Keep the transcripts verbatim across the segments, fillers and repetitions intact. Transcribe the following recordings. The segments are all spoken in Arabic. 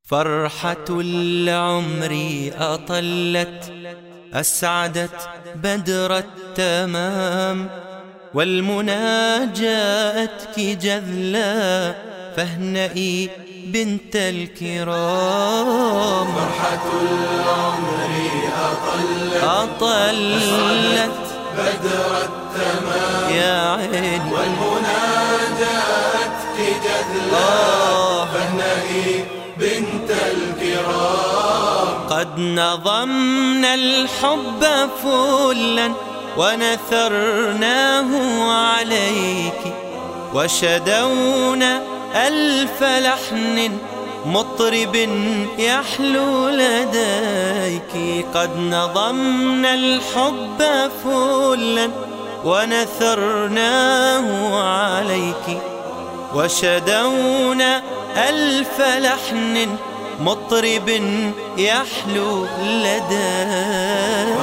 فرحة العمر أطلت أسعدت بدر التمام، والمنى جاءتك جذلا فاهنئي بنت الكرام. فرحة العمر أطلت أطلت بدر التمام يا عين، والمنى جاءتك جذلا فاهنئي بنت الكرام. قد نظمنا الحب فلا ونثرناه عليك، وشدونا ألف لحن مطرب يحلو لديك. قد نظمنا الحب فلا ونثرناه عليك، وشدونا ألف لحن مطرب يحلو لديك.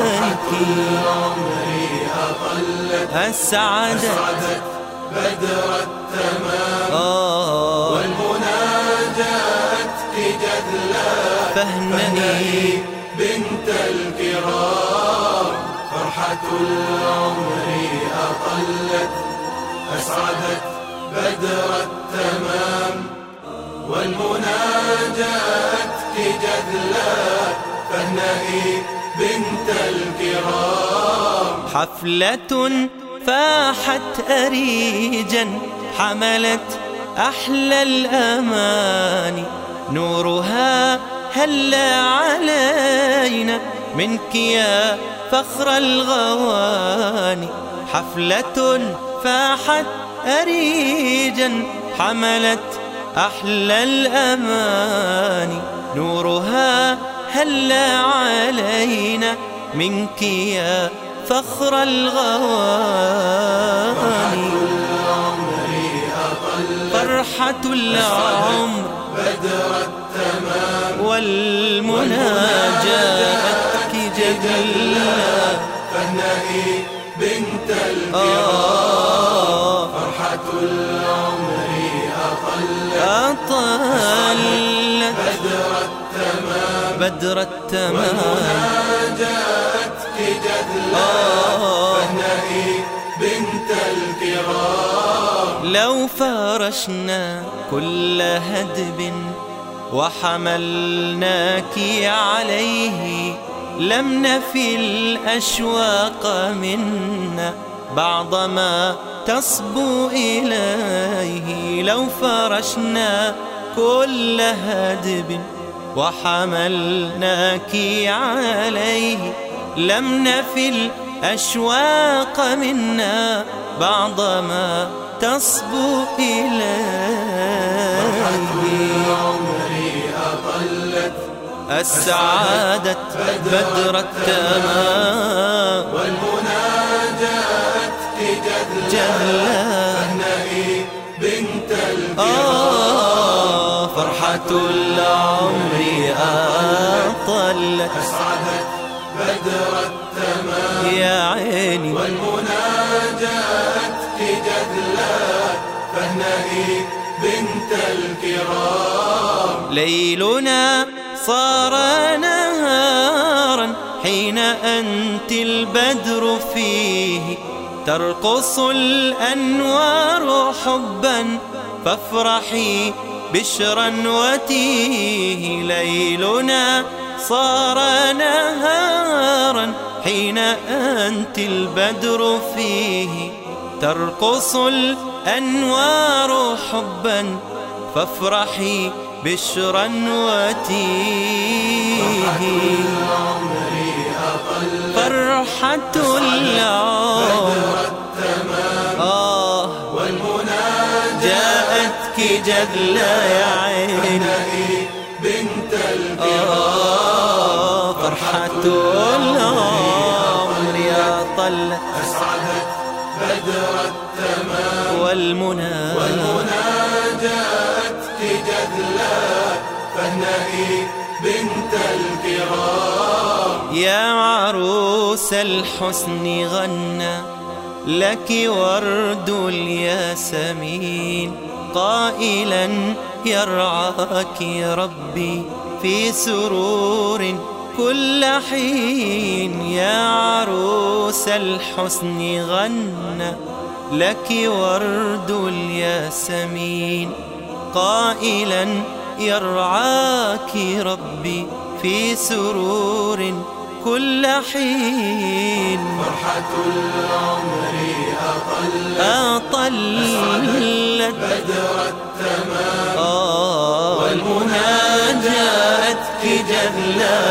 أسعدت أسعدت بدر التمام آه والمنى جاءتك جذلا فاهنئي بنت الكرام. فرحة العمر أطلت أسعدت بدر التمام والمنى جاءتك جذلا فاهنئي بنت الكرام. حفلة فاحت أريجا حملت أحلى الأماني، نورها هلا علينا منك يا فخر الغواني. حفلة فاحت أريجا حملت أحلى الأماني، نورها هلا علينا منك يا فخر الغواني. فرحة العمر بدر التمام والمنى جاءتك جذلا فاهنئي بنت الكرام. آه فرحة العمر أطلت أطلت بدر التمام بدر التمام جاءتك جذلا فاهنئي بنت الكرام. لو فرشنا كل هدب وحملناك عليه لم نفي الأشواق منا بعض ما تصبو إليه. لو فرشنا كل هدب وحملناك عليه لم نفي الأشواق منا بعض ما تصبو إليه. أسعدت بدر التمام والمنى جاءتك جذلا فاهنئي بنت الكرام. آه فرحة العمر أطلت أسعدت بدر التمام يا عيني، والمنى جاءتك جذلا فاهنئي بنت الكرام. ليلنا صار نهارا حين أنت البدر فيه، ترقص الأنوار حبا فافرحي بشرا وتيه. ليلنا صار نهارا حين أنت البدر فيه، ترقص الأنوار حبا فافرحي بشرا وتيه. فرحة العمر آه والمنى جاءتك جذلا يا عيني، بنت الكرام. آه فرحة العمر يا طلت أسعدت بدر التمام والمنى والمنى جاءتك جذلا فاهنئي بنت الكرام. يا عروس الحسن غنى لك ورد الياسمين قائلا يرعاك ربي في سرور كل حين. يا عروس الحسن غنى لك ورد الياسمين، قائلا يرعاك ربي في سرور كل حين. فرحة العمر أطلت أطلت بدر التمام، آه والمنى جاءتك جذلا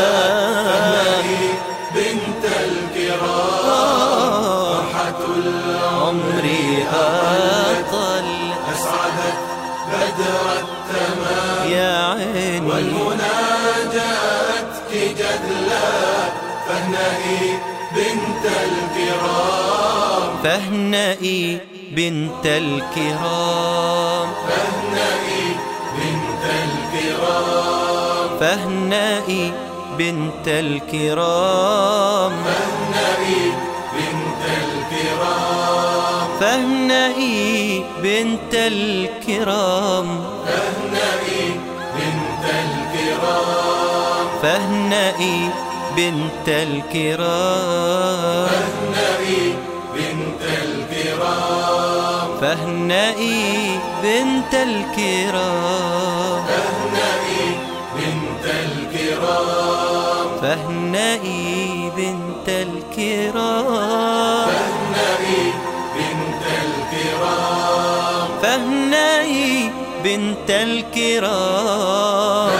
بنت الكرام. فرحة العمر أطل أسعدت بدر التمام، يا عيني والمنى جاءتك جذلا فاهنئي بنت الكرام. فاهنئي بنت الكرام، فاهنئي بنت الكرام، فاهنئي بنت الكرام، فاهنئي بنت الكرام، فاهنئي بنت الكرام، فاهنئي بنت الكرام، فاهنئي بنت الكرام، فاهنئي بنت فاهنئي بنت الكرام، الكرام،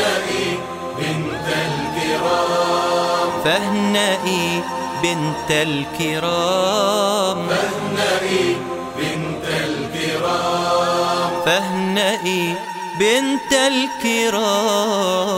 فاهنئي بنت الكرام، فاهنئي بنت الكرام، فاهنئي بنت الكرام،